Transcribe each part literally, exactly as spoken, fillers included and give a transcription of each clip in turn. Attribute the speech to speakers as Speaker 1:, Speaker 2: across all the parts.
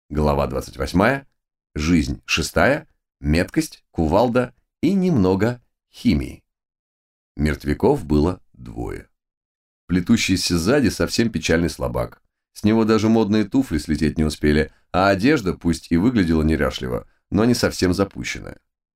Speaker 1: Глава двадцать восьмая. Жизнь шестая. Меткость, кувалда и немного химии. Мертвяков было двое. Плетущийся сзади совсем печальный слабак. С него даже модные туфли слететь не успели, а одежда, пусть и выглядела неряшливо, но не совсем запущенная.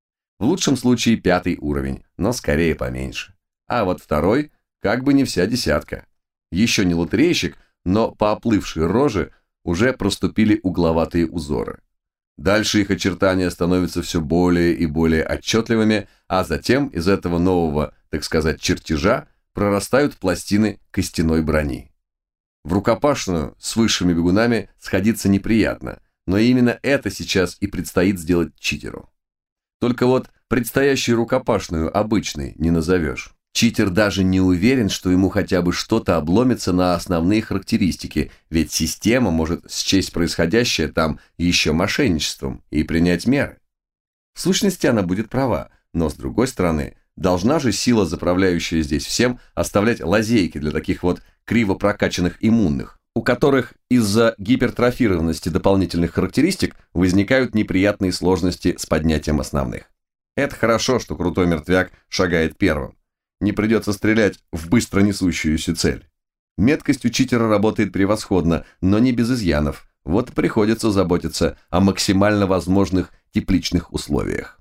Speaker 1: В лучшем случае пятый уровень, но скорее поменьше. А вот второй, как бы не вся десятка. Еще не лотерейщик, но по оплывшей роже уже проступили угловатые узоры. Дальше их очертания становятся все более и более отчетливыми, а затем из этого нового, так сказать, чертежа прорастают пластины костяной брони. В рукопашную с высшими бегунами сходиться неприятно, но именно это сейчас и предстоит сделать читеру. Только вот предстоящую рукопашную обычной не назовешь. Читер даже не уверен, что ему хотя бы что-то обломится на основные характеристики, ведь система может счесть происходящее там еще мошенничеством и принять меры. В сущности, она будет права, но с другой стороны, должна же сила, заправляющая здесь всем, оставлять лазейки для таких вот криво прокачанных иммунных, у которых из-за гипертрофированности дополнительных характеристик возникают неприятные сложности с поднятием основных. Это хорошо, что крутой мертвяк шагает первым. Не придется стрелять в быстро несущуюся цель. Меткость у читера работает превосходно, но не без изъянов. Вот и приходится заботиться о максимально возможных тепличных условиях.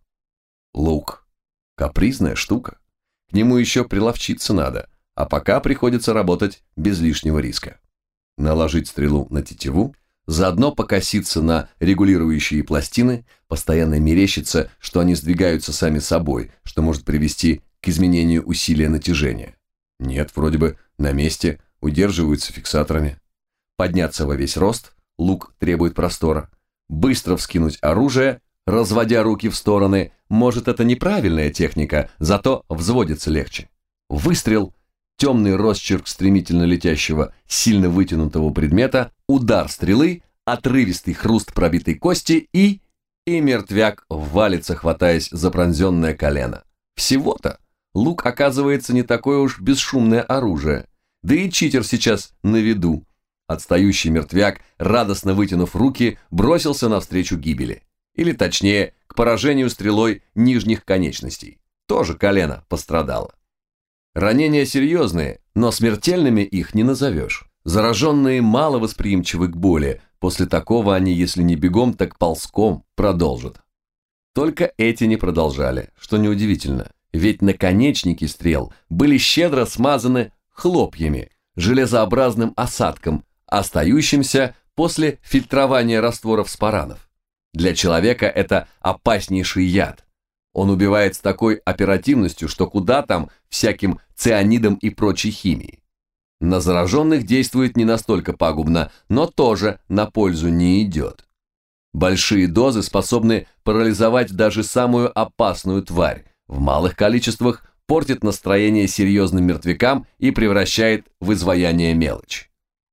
Speaker 1: Лук. Капризная штука. К нему еще приловчиться надо, а пока приходится работать без лишнего риска. Наложить стрелу на тетиву, заодно покоситься на регулирующие пластины, постоянно мерещится, что они сдвигаются сами собой, что может привести к изменению усилия натяжения. Нет, вроде бы на месте, удерживаются фиксаторами. Подняться во весь рост, лук требует простора. Быстро вскинуть оружие, разводя руки в стороны, может это неправильная техника, зато взводится легче. Выстрел, темный росчерк стремительно летящего, сильно вытянутого предмета, удар стрелы, отрывистый хруст пробитой кости и... и мертвяк валится, хватаясь за пронзенное колено. Всего-то. Лук оказывается не такое уж бесшумное оружие. Да и читер сейчас на виду. Отстающий мертвяк, радостно вытянув руки, бросился навстречу гибели. Или точнее, к поражению стрелой нижних конечностей. Тоже колено пострадало. Ранения серьезные, но смертельными их не назовешь. Зараженные мало восприимчивы к боли. После такого они, если не бегом, так ползком продолжат. Только эти не продолжали, что неудивительно. Ведь наконечники стрел были щедро смазаны хлопьями, железообразным осадком, остающимся после фильтрования растворов спаранов. Для человека это опаснейший яд. Он убивает с такой оперативностью, что куда там всяким цианидам и прочей химии. На зараженных действует не настолько пагубно, но тоже на пользу не идет. Большие дозы способны парализовать даже самую опасную тварь, в малых количествах портит настроение серьезным мертвякам и превращает в изваяние мелочь.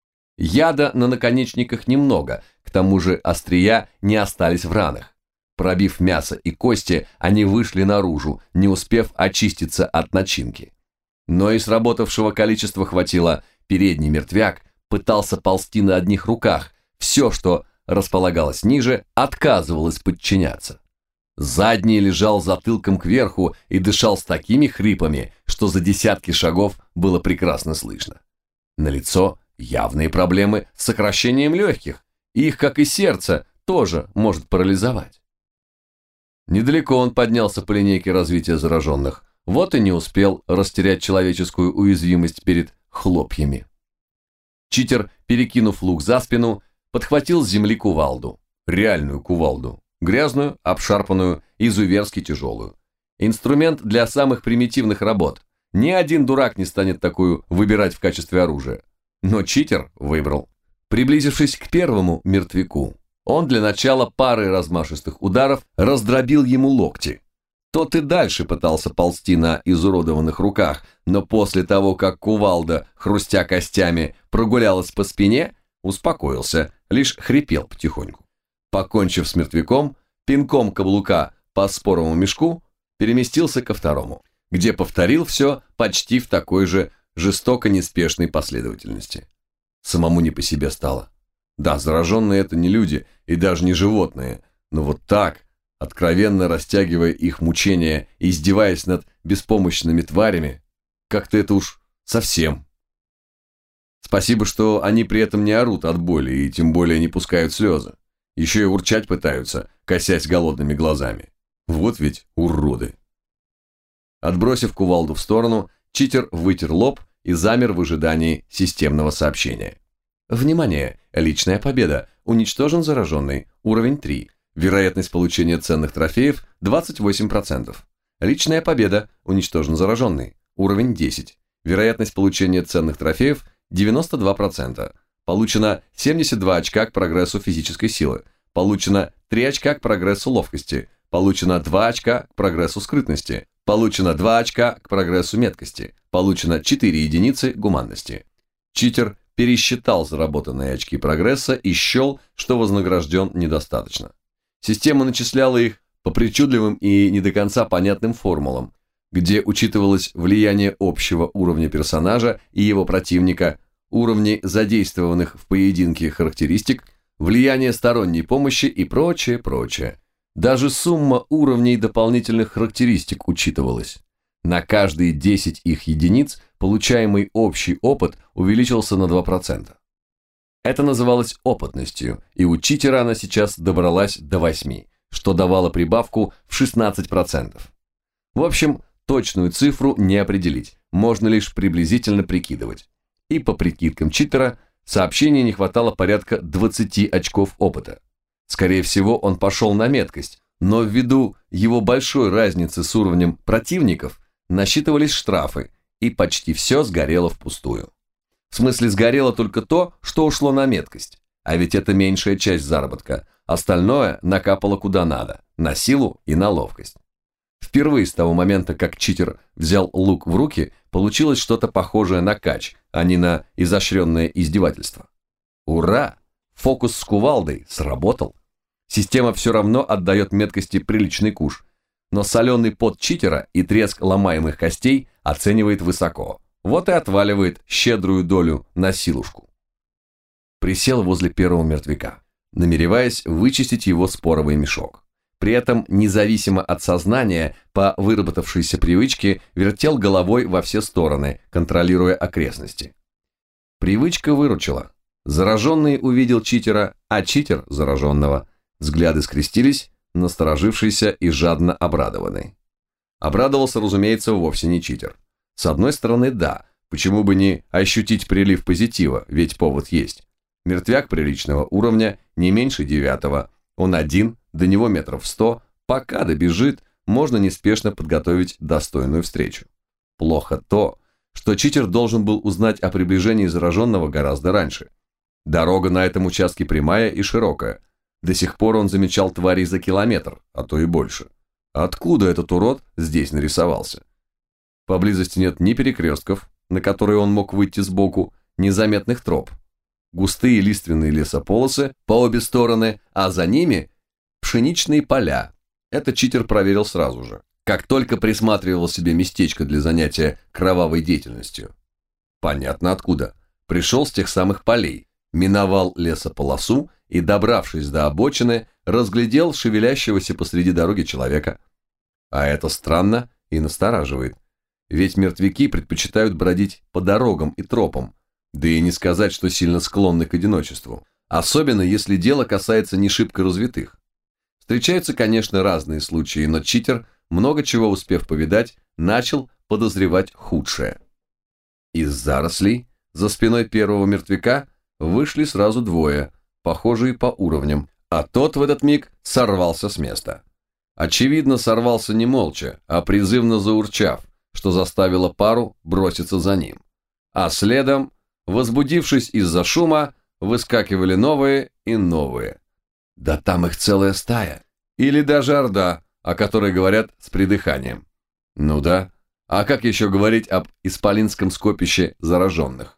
Speaker 1: Яда на наконечниках немного, к тому же острия не остались в ранах. Пробив мясо и кости, они вышли наружу, не успев очиститься от начинки. Но и сработавшего количества хватило. Передний мертвяк пытался ползти на одних руках, все, что располагалось ниже, отказывалось подчиняться. Задний лежал затылком кверху и дышал с такими хрипами, что за десятки шагов было прекрасно слышно. Налицо явные проблемы с сокращением легких, их, как и сердце, тоже может парализовать. Недалеко он поднялся по линейке развития зараженных, вот и не успел растерять человеческую уязвимость перед хлопьями. Читер, перекинув лук за спину, подхватил с земли кувалду, реальную кувалду. Грязную, обшарпанную, изуверски тяжелую. Инструмент для самых примитивных работ. Ни один дурак не станет такую выбирать в качестве оружия. Но читер выбрал. Приблизившись к первому мертвяку, он для начала парой размашистых ударов раздробил ему локти. Тот и дальше пытался ползти на изуродованных руках, но после того, как кувалда, хрустя костями, прогулялась по спине, успокоился, лишь хрипел потихоньку. Покончив с мертвяком, пинком каблука по споровому мешку переместился ко второму, где повторил все почти в такой же жестоко неспешной последовательности. Самому не по себе стало. Да, зараженные это не люди и даже не животные, но вот так, откровенно растягивая их мучения и издеваясь над беспомощными тварями, как-то это уж совсем. Спасибо, что они при этом не орут от боли и тем более не пускают слезы. Еще и урчать пытаются, косясь голодными глазами. Вот ведь уроды. Отбросив кувалду в сторону, читер вытер лоб и замер в ожидании системного сообщения. Внимание! Личная победа. Уничтожен зараженный. Уровень три. Вероятность получения ценных трофеев двадцать восемь процентов. Личная победа. Уничтожен зараженный. Уровень десять. Вероятность получения ценных трофеев девяносто два процента. Получено семьдесят два очка к прогрессу физической силы. Получено три очка к прогрессу ловкости. Получено два очка к прогрессу скрытности. Получено два очка к прогрессу меткости. Получено четыре единицы гуманности. Читер пересчитал заработанные очки прогресса и счел, что вознагражден недостаточно. Система начисляла их по причудливым и не до конца понятным формулам, где учитывалось влияние общего уровня персонажа и его противника, уровни задействованных в поединке характеристик, влияние сторонней помощи и прочее, прочее. Даже сумма уровней дополнительных характеристик учитывалась. На каждые десять их единиц получаемый общий опыт увеличился на два процента. Это называлось опытностью, и у читера она сейчас добралась до восьми, что давало прибавку в шестнадцать процентов. В общем, точную цифру не определить, можно лишь приблизительно прикидывать. И по прикидкам читера, сообщения не хватало порядка двадцати очков опыта. Скорее всего, он пошел на меткость, но ввиду его большой разницы с уровнем противников, насчитывались штрафы, и почти все сгорело впустую. В смысле, сгорело только то, что ушло на меткость, а ведь это меньшая часть заработка, остальное накапало куда надо, на силу и на ловкость. Впервые с того момента, как читер взял лук в руки, получилось что-то похожее на кач, а не на изощренное издевательство. Ура! Фокус с кувалдой сработал. Система все равно отдает меткости приличный куш, но соленый пот читера и треск ломаемых костей оценивает высоко. Вот и отваливает щедрую долю на силушку. Присел возле первого мертвяка, намереваясь вычистить его споровый мешок. При этом, независимо от сознания, по выработавшейся привычке, вертел головой во все стороны, контролируя окрестности. Привычка выручила. Зараженный увидел читера, а читер – зараженного. Взгляды скрестились, насторожившийся и жадно обрадованный. Обрадовался, разумеется, вовсе не читер. С одной стороны, да, почему бы не ощутить прилив позитива, ведь повод есть. Мертвяк приличного уровня, не меньше девятого, он один, до него метров сто, пока добежит, можно неспешно подготовить достойную встречу. Плохо то, что читер должен был узнать о приближении зараженного гораздо раньше. Дорога на этом участке прямая и широкая. До сих пор он замечал тварей за километр, а то и больше. Откуда этот урод здесь нарисовался? Поблизости нет ни перекрестков, на которые он мог выйти сбоку, ни заметных троп. Густые лиственные лесополосы по обе стороны, а за ними пшеничные поля. Это читер проверил сразу же, как только присматривал себе местечко для занятия кровавой деятельностью. Понятно откуда. Пришел с тех самых полей, миновал лесополосу и, добравшись до обочины, разглядел шевелящегося посреди дороги человека. А это странно и настораживает. Ведь мертвяки предпочитают бродить по дорогам и тропам, да и не сказать, что сильно склонны к одиночеству, особенно если дело касается не шибко развитых. Встречаются, конечно, разные случаи, но читер, много чего успев повидать, начал подозревать худшее. Из зарослей за спиной первого мертвяка вышли сразу двое, похожие по уровням, а тот в этот миг сорвался с места. Очевидно, сорвался не молча, а призывно заурчав, что заставило пару броситься за ним. А следом, возбудившись из-за шума, выскакивали новые и новые. Да там их целая стая. Или даже орда, о которой говорят с придыханием. Ну да, а как еще говорить об исполинском скопище зараженных?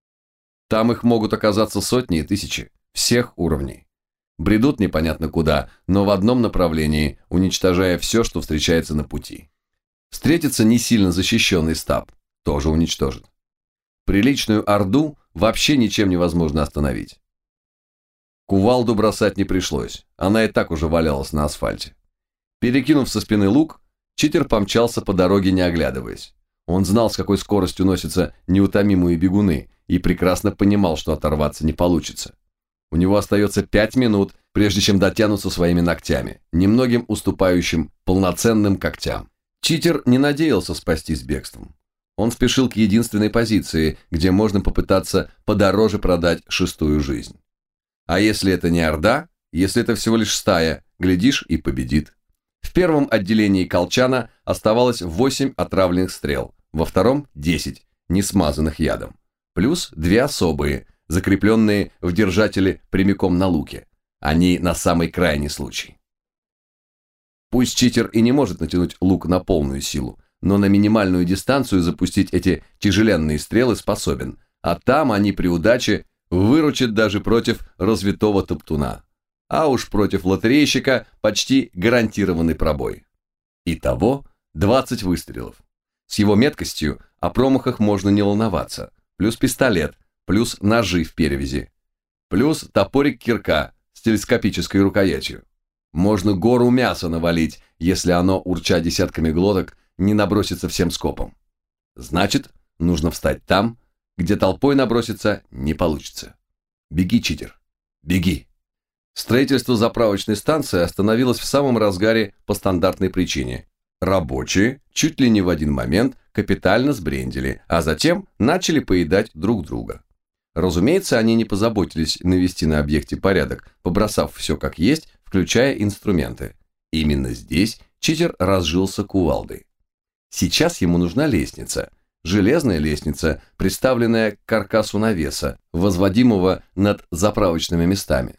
Speaker 1: Там их могут оказаться сотни и тысячи, всех уровней. Бредут непонятно куда, но в одном направлении, уничтожая все, что встречается на пути. Встретится не сильно защищенный стаб, тоже уничтожит. Приличную орду вообще ничем невозможно остановить. Кувалду бросать не пришлось, она и так уже валялась на асфальте. Перекинув со спины лук, читер помчался по дороге, не оглядываясь. Он знал, с какой скоростью носятся неутомимые бегуны, и прекрасно понимал, что оторваться не получится. У него остается пять минут, прежде чем дотянуться своими ногтями, немногим уступающим полноценным когтям. Читер не надеялся спастись бегством. Он спешил к единственной позиции, где можно попытаться подороже продать шестую жизнь. А если это не орда, если это всего лишь стая, глядишь и победит. В первом отделении колчана оставалось восемь отравленных стрел, во втором – десять, не смазанных ядом. Плюс две особые, закрепленные в держателе прямиком на луке. Они на самый крайний случай. Пусть читер и не может натянуть лук на полную силу, но на минимальную дистанцию запустить эти тяжеленные стрелы способен, а там они при удаче выручат даже против развитого топтуна. А уж против лотерейщика почти гарантированный пробой. Итого двадцать выстрелов. С его меткостью о промахах можно не волноваться. Плюс пистолет, плюс ножи в перевязи, плюс топорик кирка с телескопической рукоятью. Можно гору мяса навалить, если оно, урча десятками глоток, не набросится всем скопом. Значит, нужно встать там, где толпой наброситься не получится. Беги, читер, беги. Строительство заправочной станции остановилось в самом разгаре по стандартной причине. Рабочие чуть ли не в один момент капитально сбрендили, а затем начали поедать друг друга. Разумеется, они не позаботились навести на объекте порядок, побросав все как есть, включая инструменты. Именно здесь читер разжился кувалдой. Сейчас ему нужна лестница. Железная лестница, приставленная к каркасу навеса, возводимого над заправочными местами.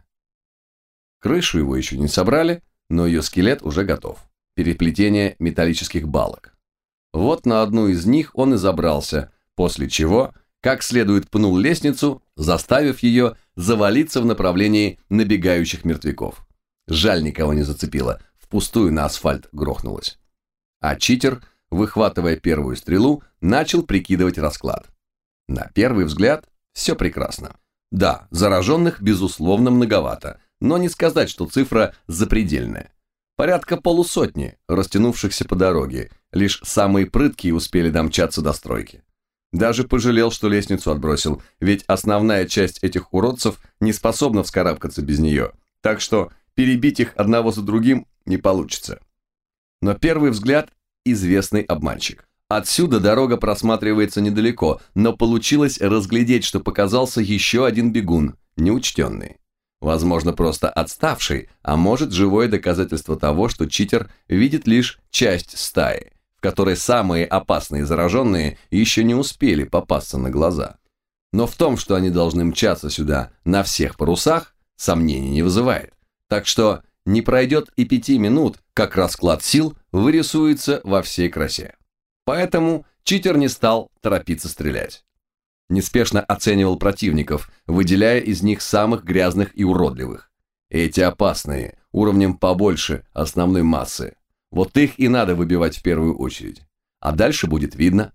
Speaker 1: Крышу его еще не собрали, но ее скелет уже готов. Переплетение металлических балок. Вот на одну из них он и забрался, после чего, как следует, пнул лестницу, заставив ее завалиться в направлении набегающих мертвяков. Жаль, никого не зацепило, впустую на асфальт грохнулось. А читер, выхватывая первую стрелу, начал прикидывать расклад. На первый взгляд все прекрасно. Да, зараженных, безусловно, многовато, но не сказать, что цифра запредельная. Порядка полусотни, растянувшихся по дороге, лишь самые прыткие успели домчаться до стройки. Даже пожалел, что лестницу отбросил, ведь основная часть этих уродцев не способна вскарабкаться без нее, так что перебить их одного за другим не получится. Но первый взгляд – известный обманщик. Отсюда дорога просматривается недалеко, но получилось разглядеть, что показался еще один бегун, неучтенный. Возможно, просто отставший, а может, живое доказательство того, что читер видит лишь часть стаи, в которой самые опасные зараженные еще не успели попасться на глаза. Но в том, что они должны мчаться сюда на всех парусах, сомнений не вызывает. Так что не пройдет и пяти минут, как расклад сил вырисуется во всей красе. Поэтому читер не стал торопиться стрелять. Неспешно оценивал противников, выделяя из них самых грязных и уродливых. Эти опасные, уровнем побольше основной массы. Вот их и надо выбивать в первую очередь. А дальше будет видно.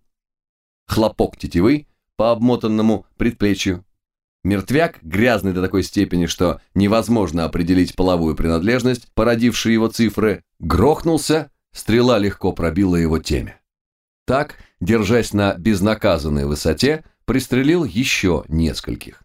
Speaker 1: Хлопок тетивы по обмотанному предплечью. Мертвяк, грязный до такой степени, что невозможно определить половую принадлежность, породившие его цифры, грохнулся, стрела легко пробила его темя. Так, держась на безнаказанной высоте, пристрелил еще нескольких.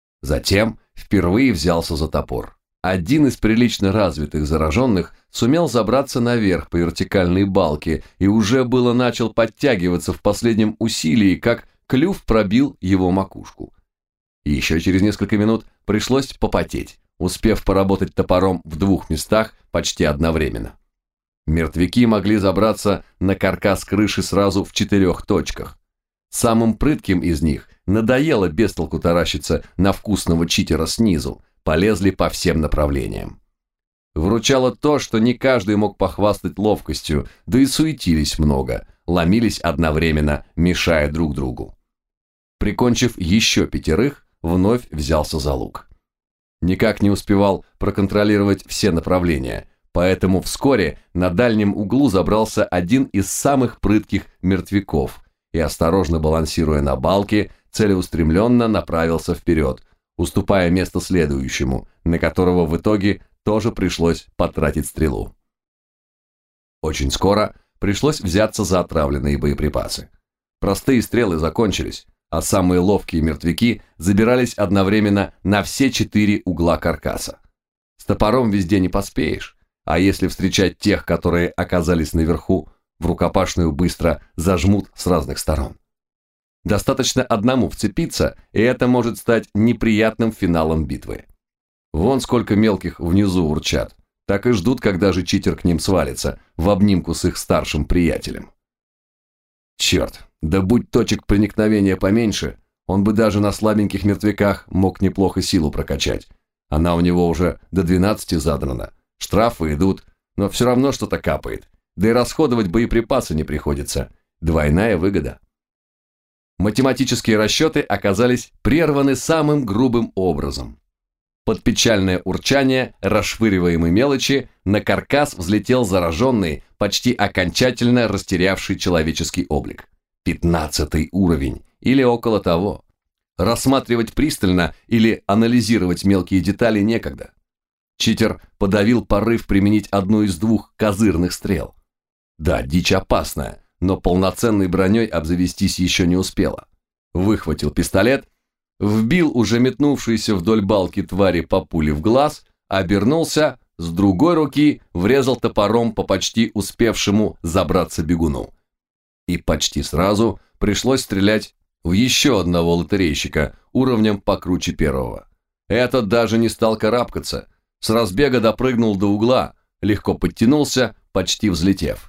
Speaker 1: Затем впервые взялся за топор. Один из прилично развитых зараженных сумел забраться наверх по вертикальной балке и уже было начал подтягиваться в последнем усилии, как клюв пробил его макушку. И еще через несколько минут пришлось попотеть, успев поработать топором в двух местах почти одновременно. Мертвяки могли забраться на каркас крыши сразу в четырех точках. Самым прытким из них надоело без толку таращиться на вкусного читера снизу, полезли по всем направлениям. Вручало то, что не каждый мог похвастать ловкостью, да и суетились много, ломились одновременно, мешая друг другу. Прикончив еще пятерых, вновь взялся за лук. Никак не успевал проконтролировать все направления, поэтому вскоре на дальнем углу забрался один из самых прытких мертвяков и, осторожно балансируя на балке, целеустремленно направился вперед, уступая место следующему, на которого в итоге тоже пришлось потратить стрелу. Очень скоро пришлось взяться за отравленные боеприпасы. Простые стрелы закончились, а самые ловкие мертвяки забирались одновременно на все четыре угла каркаса. С топором везде не поспеешь, а если встречать тех, которые оказались наверху, в рукопашную быстро зажмут с разных сторон. Достаточно одному вцепиться, и это может стать неприятным финалом битвы. Вон сколько мелких внизу урчат, так и ждут, когда же читер к ним свалится, в обнимку с их старшим приятелем. Черт, да будь точек проникновения поменьше, он бы даже на слабеньких мертвяках мог неплохо силу прокачать. Она у него уже до двенадцати задрана, штрафы идут, но все равно что-то капает, да и расходовать боеприпасы не приходится. Двойная выгода. Математические расчеты оказались прерваны самым грубым образом. Под печальное урчание расшвыриваемой мелочи на каркас взлетел зараженный, почти окончательно растерявший человеческий облик. Пятнадцатый уровень, или около того. Рассматривать пристально или анализировать мелкие детали некогда. Читер подавил порыв применить одну из двух козырных стрел. Да, дичь опасная, но полноценной броней обзавестись еще не успела. Выхватил пистолет, вбил уже метнувшийся вдоль балки твари по пуле в глаз, обернулся, с другой руки врезал топором по почти успевшему забраться бегуну. И почти сразу пришлось стрелять в еще одного лотерейщика уровнем покруче первого. Этот даже не стал карабкаться, с разбега допрыгнул до угла, легко подтянулся, почти взлетев.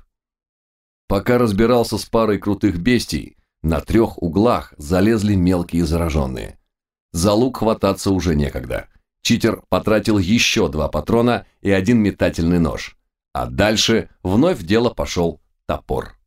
Speaker 1: Пока разбирался с парой крутых бестий, на трех углах залезли мелкие зараженные. За лук хвататься уже некогда. Читер потратил еще два патрона и один метательный нож. А дальше вновь в дело пошел топор.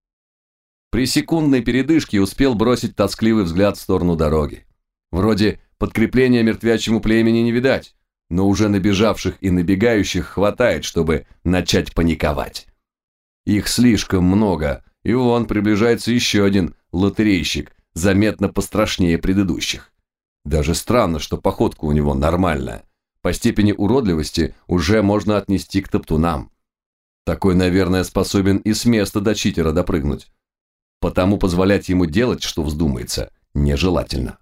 Speaker 1: При секундной передышке успел бросить тоскливый взгляд в сторону дороги. Вроде подкрепления мертвячьему племени не видать, но уже набежавших и набегающих хватает, чтобы начать паниковать. Их слишком много, и вон приближается еще один лотерейщик, заметно пострашнее предыдущих. Даже странно, что походка у него нормальная. По степени уродливости уже можно отнести к топтунам. Такой, наверное, способен и с места до читера допрыгнуть. Потому позволять ему делать, что вздумается, нежелательно.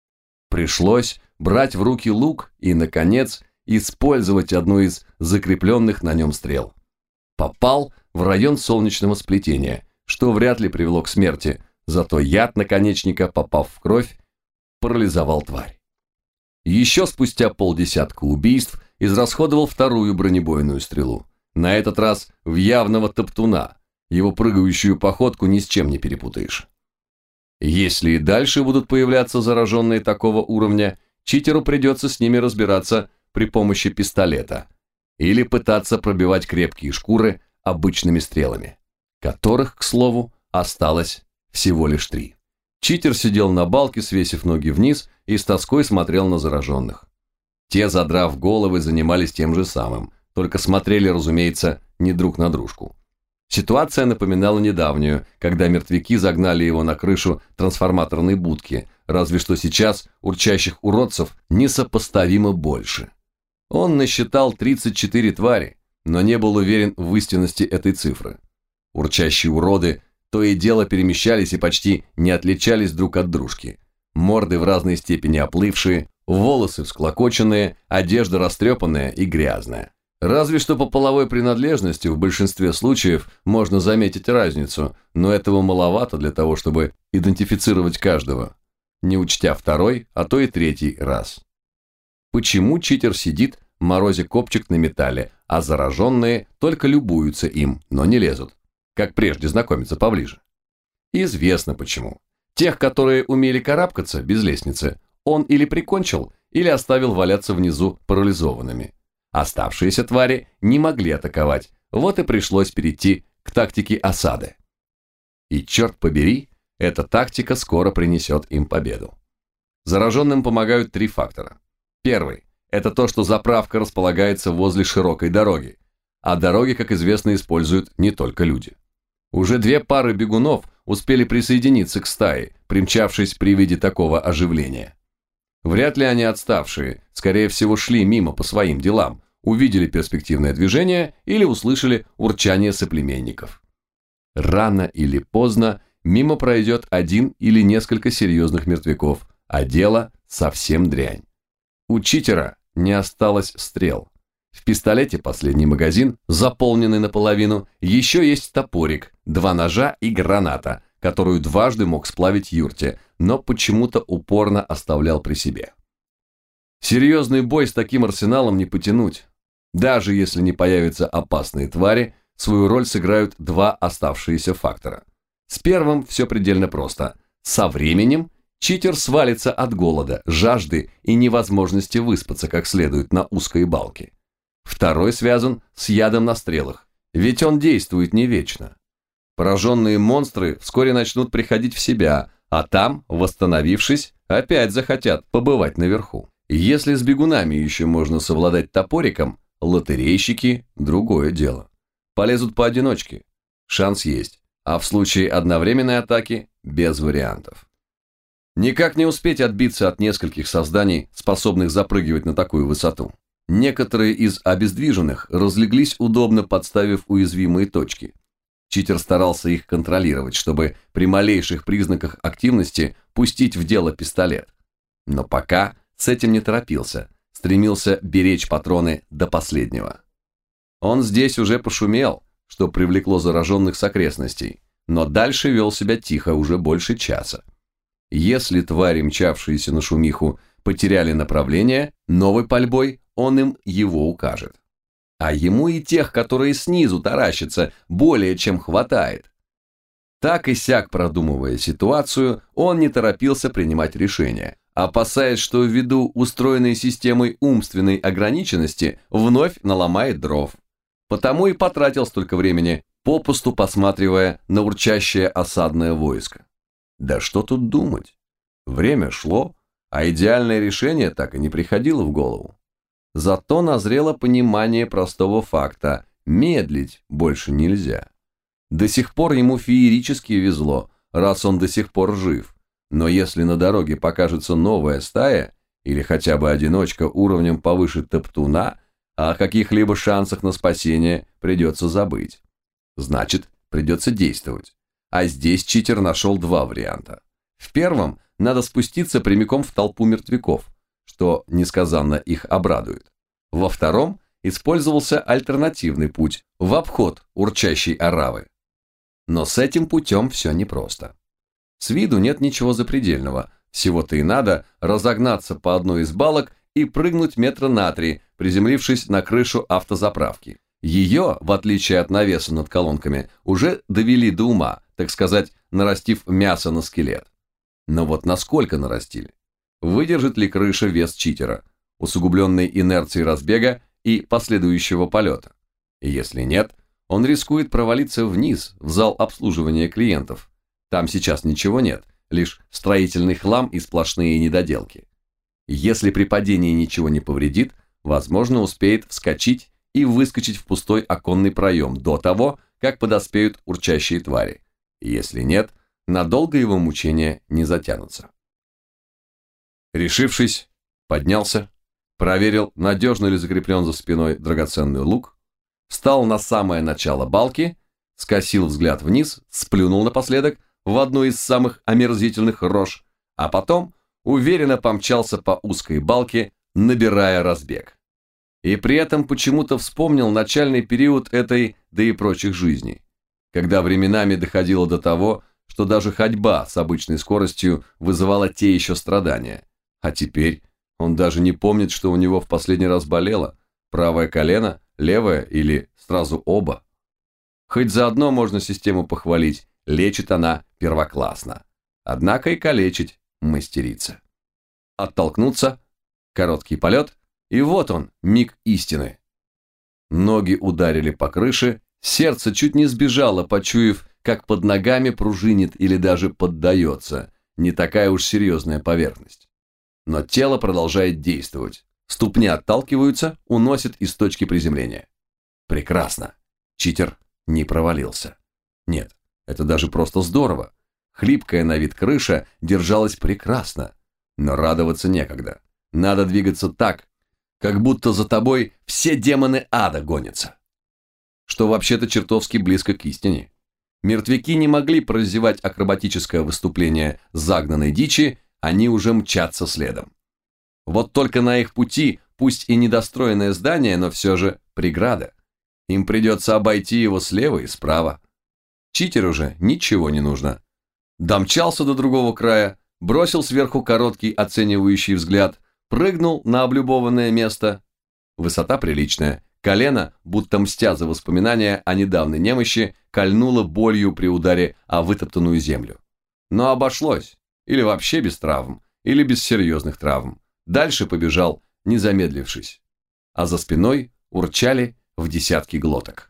Speaker 1: Пришлось брать в руки лук и, наконец, использовать одну из закрепленных на нем стрел. Попал в район солнечного сплетения, что вряд ли привело к смерти, зато яд наконечника, попав в кровь, парализовал тварь. Еще спустя полдесятка убийств израсходовал вторую бронебойную стрелу, на этот раз в явного топтуна, его прыгающую походку ни с чем не перепутаешь. Если и дальше будут появляться зараженные такого уровня, читеру придется с ними разбираться при помощи пистолета или пытаться пробивать крепкие шкуры обычными стрелами, которых, к слову, осталось всего лишь три. Читер сидел на балке, свесив ноги вниз, и с тоской смотрел на зараженных. Те, задрав головы, занимались тем же самым, только смотрели, разумеется, не друг на дружку. Ситуация напоминала недавнюю, когда мертвяки загнали его на крышу трансформаторной будки, разве что сейчас урчащих уродцев несопоставимо больше. Он насчитал тридцать четыре твари, но не был уверен в истинности этой цифры. Урчащие уроды то и дело перемещались и почти не отличались друг от дружки. Морды в разной степени оплывшие, волосы всклокоченные, одежда растрепанная и грязная. Разве что по половой принадлежности в большинстве случаев можно заметить разницу, но этого маловато для того, чтобы идентифицировать каждого, не учтя второй, а то и третий раз. Почему читер сидит, морозя копчик на металле, а зараженные только любуются им, но не лезут, как прежде знакомиться поближе? Известно почему. Тех, которые умели карабкаться без лестницы, он или прикончил, или оставил валяться внизу парализованными. Оставшиеся твари не могли атаковать, вот и пришлось перейти к тактике осады. И черт побери, эта тактика скоро принесет им победу. Зараженным помогают три фактора. Первый – это то, что заправка располагается возле широкой дороги, а дороги, как известно, используют не только люди. Уже две пары бегунов успели присоединиться к стае, примчавшись при виде такого оживления. Вряд ли они отставшие, скорее всего, шли мимо по своим делам, увидели перспективное движение или услышали урчание соплеменников. Рано или поздно мимо пройдет один или несколько серьезных мертвяков, а дело совсем дрянь. У читера не осталось стрел. В пистолете последний магазин, заполненный наполовину, еще есть топорик, два ножа и граната, которую дважды мог сплавить Юрте, но почему-то упорно оставлял при себе. Серьезный бой с таким арсеналом не потянуть. Даже если не появятся опасные твари, свою роль сыграют два оставшиеся фактора. С первым все предельно просто. Со временем читер свалится от голода, жажды и невозможности выспаться как следует на узкой балке. Второй связан с ядом на стрелах, ведь он действует не вечно. Пораженные монстры вскоре начнут приходить в себя, а там, восстановившись, опять захотят побывать наверху. Если с бегунами еще можно совладать топориком, лотерейщики – другое дело. Полезут поодиночке. Шанс есть, а в случае одновременной атаки – без вариантов. Никак не успеть отбиться от нескольких созданий, способных запрыгивать на такую высоту. Некоторые из обездвиженных разлеглись удобно, подставив уязвимые точки. Читер старался их контролировать, чтобы при малейших признаках активности пустить в дело пистолет. Но пока с этим не торопился, стремился беречь патроны до последнего. Он здесь уже пошумел, что привлекло зараженных с окрестностей, но дальше вел себя тихо уже больше часа. Если твари, мчавшиеся на шумиху, потеряли направление, новой пальбой он им его укажет. А ему и тех, которые снизу таращатся, более чем хватает. Так и сяк продумывая ситуацию, он не торопился принимать решения, опасаясь, что ввиду устроенной системой умственной ограниченности вновь наломает дров. Потому и потратил столько времени, попусту посматривая на урчащее осадное войско. Да что тут думать? Время шло, а идеальное решение так и не приходило в голову. Зато назрело понимание простого факта – медлить больше нельзя. До сих пор ему феерически везло, раз он до сих пор жив. Но если на дороге покажется новая стая, или хотя бы одиночка уровнем повыше топтуна, о каких-либо шансах на спасение придется забыть. Значит, придется действовать. А здесь читер нашел два варианта. В первом надо спуститься прямиком в толпу мертвяков, что несказанно их обрадует. Во втором использовался альтернативный путь в обход урчащей оравы. Но с этим путем все непросто. С виду нет ничего запредельного, всего-то и надо разогнаться по одной из балок и прыгнуть метра на три, приземлившись на крышу автозаправки. Ее, в отличие от навеса над колонками, уже довели до ума, так сказать, нарастив мясо на скелет. Но вот насколько нарастили? Выдержит ли крыша вес читера, усугубленной инерцией разбега и последующего полета? И если нет, он рискует провалиться вниз, в зал обслуживания клиентов. Там сейчас ничего нет, лишь строительный хлам и сплошные недоделки. Если при падении ничего не повредит, возможно, успеет вскочить и выскочить в пустой оконный проем до того, как подоспеют урчащие твари. Если нет, надолго его мучения не затянутся. Решившись, поднялся, проверил, надежно ли закреплен за спиной драгоценный лук, встал на самое начало балки, скосил взгляд вниз, сплюнул напоследок в одну из самых омерзительных рож, а потом уверенно помчался по узкой балке, набирая разбег. И при этом почему-то вспомнил начальный период этой, да и прочих жизней, когда временами доходило до того, что даже ходьба с обычной скоростью вызывала те еще страдания. А теперь он даже не помнит, что у него в последний раз болело: правое колено, левое или сразу оба. Хоть заодно можно систему похвалить, лечит она первоклассно. Однако и калечить мастерица. Оттолкнуться, короткий полет, и вот он, миг истины. Ноги ударили по крыше, сердце чуть не сбежало, почуяв, как под ногами пружинит или даже поддается, не такая уж серьезная поверхность. Но тело продолжает действовать. Ступни отталкиваются, уносят из точки приземления. Прекрасно. Читер не провалился. Нет, это даже просто здорово. Хлипкая на вид крыша держалась прекрасно. Но радоваться некогда. Надо двигаться так, как будто за тобой все демоны ада гонятся. Что вообще-то чертовски близко к истине. Мертвяки не могли прозевать акробатическое выступление загнанной дичи, они уже мчатся следом. Вот только на их пути, пусть и недостроенное здание, но все же преграда. Им придется обойти его слева и справа. Читеру же ничего не нужно. Домчался до другого края, бросил сверху короткий оценивающий взгляд, прыгнул на облюбованное место. Высота приличная, колено, будто мстя за воспоминания о недавней немощи, кольнуло болью при ударе о вытоптанную землю. Но обошлось, или вообще без травм, или без серьезных травм. Дальше побежал, не замедлившись. А за спиной урчали в десятки глоток.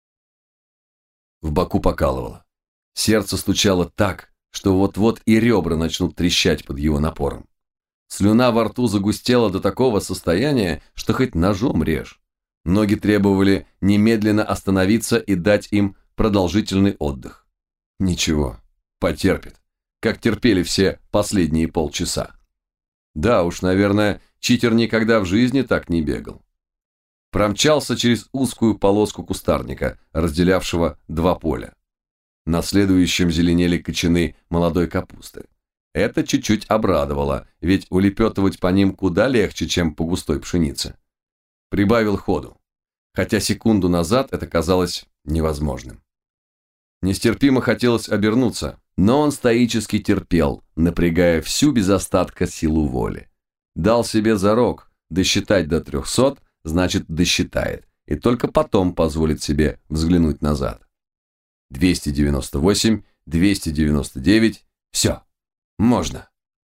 Speaker 1: В боку покалывало. Сердце стучало так, что вот-вот и ребра начнут трещать под его напором. Слюна во рту загустела до такого состояния, что хоть ножом режь. Ноги требовали немедленно остановиться и дать им продолжительный отдых. Ничего, потерпит, как терпели все последние полчаса. Да уж, наверное, читер никогда в жизни так не бегал. Промчался через узкую полоску кустарника, разделявшего два поля. На следующем зеленели кочаны молодой капусты. Это чуть-чуть обрадовало, ведь улепетывать по ним куда легче, чем по густой пшенице. Прибавил ходу, хотя секунду назад это казалось невозможным. Нестерпимо хотелось обернуться, но он стоически терпел, напрягая всю без остатка силу воли. Дал себе зарок досчитать до трехсот, значит досчитает, и только потом позволит себе взглянуть назад. двести девяносто восемь, двести девяносто девять, все, можно.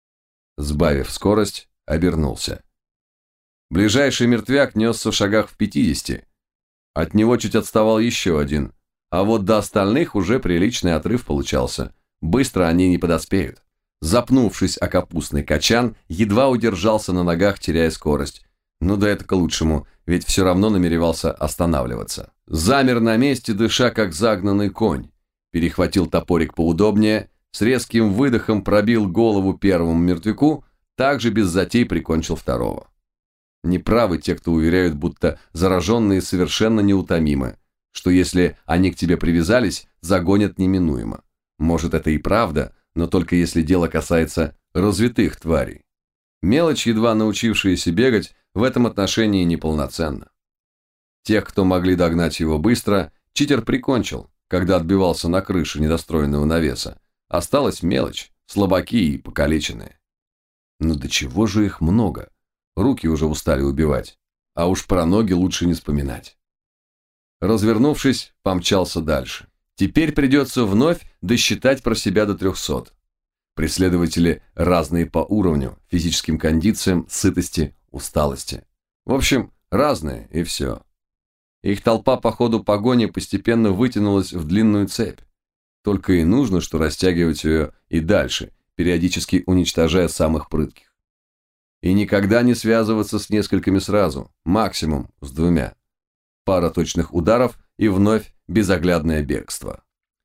Speaker 1: Сбавив скорость, обернулся. Ближайший мертвяк несся в шагах в пятидесяти. От него чуть отставал еще один, а вот до остальных уже приличный отрыв получался. Быстро они не подоспеют. Запнувшись о капустный качан, едва удержался на ногах, теряя скорость. Ну да это к лучшему, ведь все равно намеревался останавливаться. Замер на месте, дыша как загнанный конь. Перехватил топорик поудобнее, с резким выдохом пробил голову первому мертвяку, также без затей прикончил второго. Неправы те, кто уверяют, будто зараженные совершенно неутомимы, что если они к тебе привязались, загонят неминуемо. Может, это и правда, но только если дело касается развитых тварей. Мелочь, едва научившаяся бегать, в этом отношении неполноценна. Тех, кто могли догнать его быстро, читер прикончил, когда отбивался на крыше недостроенного навеса. Осталась мелочь, слабаки и покалеченные. Ну до чего же их много? Руки уже устали убивать, а уж про ноги лучше не вспоминать. Развернувшись, помчался дальше. Теперь придется вновь досчитать про себя до трехсот. Преследователи разные по уровню, физическим кондициям, сытости, усталости. В общем, разные, и все. Их толпа по ходу погони постепенно вытянулась в длинную цепь. Только и нужно, что растягивать ее и дальше, периодически уничтожая самых прытких. И никогда не связываться с несколькими сразу, максимум с двумя. Пара точных ударов и вновь безоглядное бегство.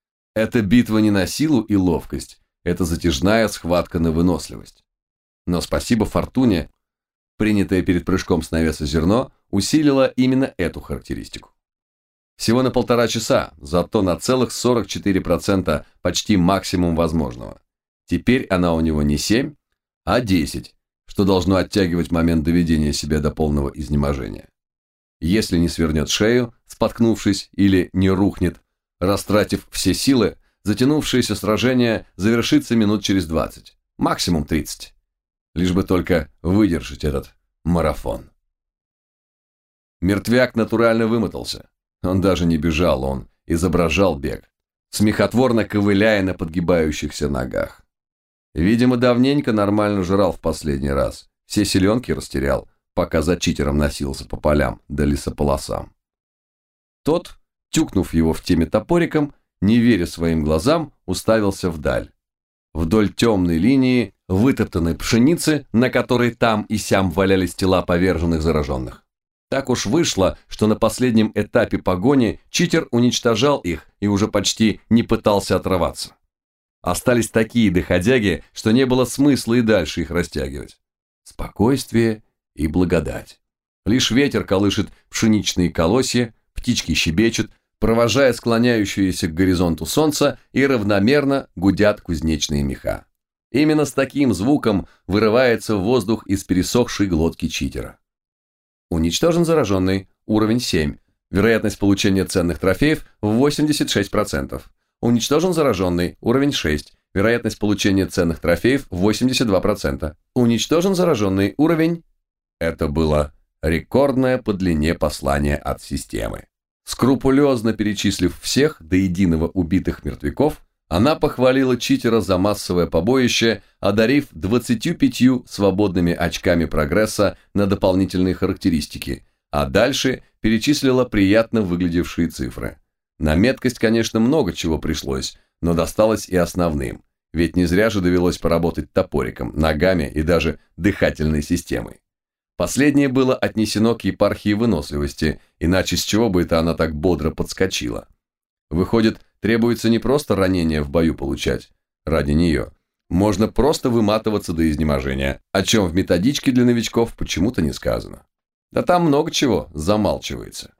Speaker 1: Это битва не на силу и ловкость, это затяжная схватка на выносливость. Но спасибо фортуне, принятое перед прыжком с навеса зерно усилило именно эту характеристику. Всего на полтора часа, зато на целых сорок четыре процента почти максимум возможного. Теперь она у него не семь, а десять, что должно оттягивать момент доведения себя до полного изнеможения. Если не свернет шею, споткнувшись, или не рухнет, растратив все силы, затянувшееся сражение завершится минут через двадцать, максимум тридцать. Лишь бы только выдержать этот марафон. Мертвяк натурально вымотался. Он даже не бежал, он изображал бег, смехотворно ковыляя на подгибающихся ногах. Видимо, давненько нормально жрал в последний раз, все селенки растерял, пока за читером носился по полям да лесополосам. Тот, тюкнув его в теме топориком, не веря своим глазам, уставился вдаль. Вдоль темной линии вытоптанной пшеницы, на которой там и сям валялись тела поверженных зараженных. Так уж вышло, что на последнем этапе погони читер уничтожал их и уже почти не пытался отрываться. Остались такие доходяги, что не было смысла и дальше их растягивать. Спокойствие и благодать. Лишь ветер колышет пшеничные колосья, птички щебечут, провожая склоняющееся к горизонту солнце, и равномерно гудят кузнечные меха. Именно с таким звуком вырывается в воздух из пересохшей глотки читера. Уничтожен зараженный, уровень семь. Вероятность получения ценных трофеев восемьдесят шесть процентов. Уничтожен зараженный, уровень шесть. Вероятность получения ценных трофеев восемьдесят два процента. Уничтожен зараженный, уровень... Это было рекордное по длине послание от системы. Скрупулезно перечислив всех до единого убитых мертвяков, она похвалила читера за массовое побоище, одарив двадцатью пятью свободными очками прогресса на дополнительные характеристики, а дальше перечислила приятно выглядевшие цифры. На меткость, конечно, много чего пришлось, но досталось и основным, ведь не зря же довелось поработать топориком, ногами и даже дыхательной системой. Последнее было отнесено к епархии выносливости, иначе с чего бы это она так бодро подскочила? Выходит, требуется не просто ранение в бою получать, ради нее. Можно просто выматываться до изнеможения, о чем в методичке для новичков почему-то не сказано. Да там много чего замалчивается.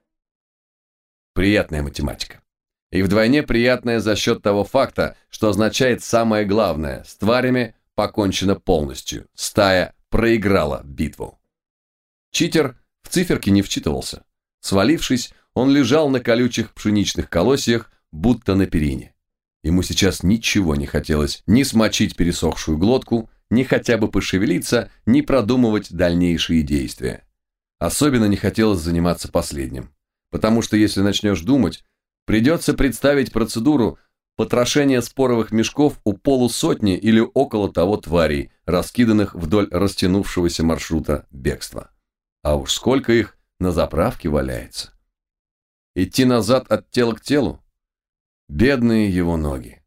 Speaker 1: Приятная математика. И вдвойне приятная за счет того факта, что означает самое главное – с тварями покончено полностью, стая проиграла битву. Читер в циферки не вчитывался. Свалившись, он лежал на колючих пшеничных колосьях, будто на перине. Ему сейчас ничего не хотелось ни смочить пересохшую глотку, ни хотя бы пошевелиться, ни продумывать дальнейшие действия. Особенно не хотелось заниматься последним, потому что если начнешь думать, придется представить процедуру потрошения споровых мешков у полусотни или около того тварей, раскиданных вдоль растянувшегося маршрута бегства. А уж сколько их на заправке валяется. Идти назад от тела к телу? Бедные его ноги.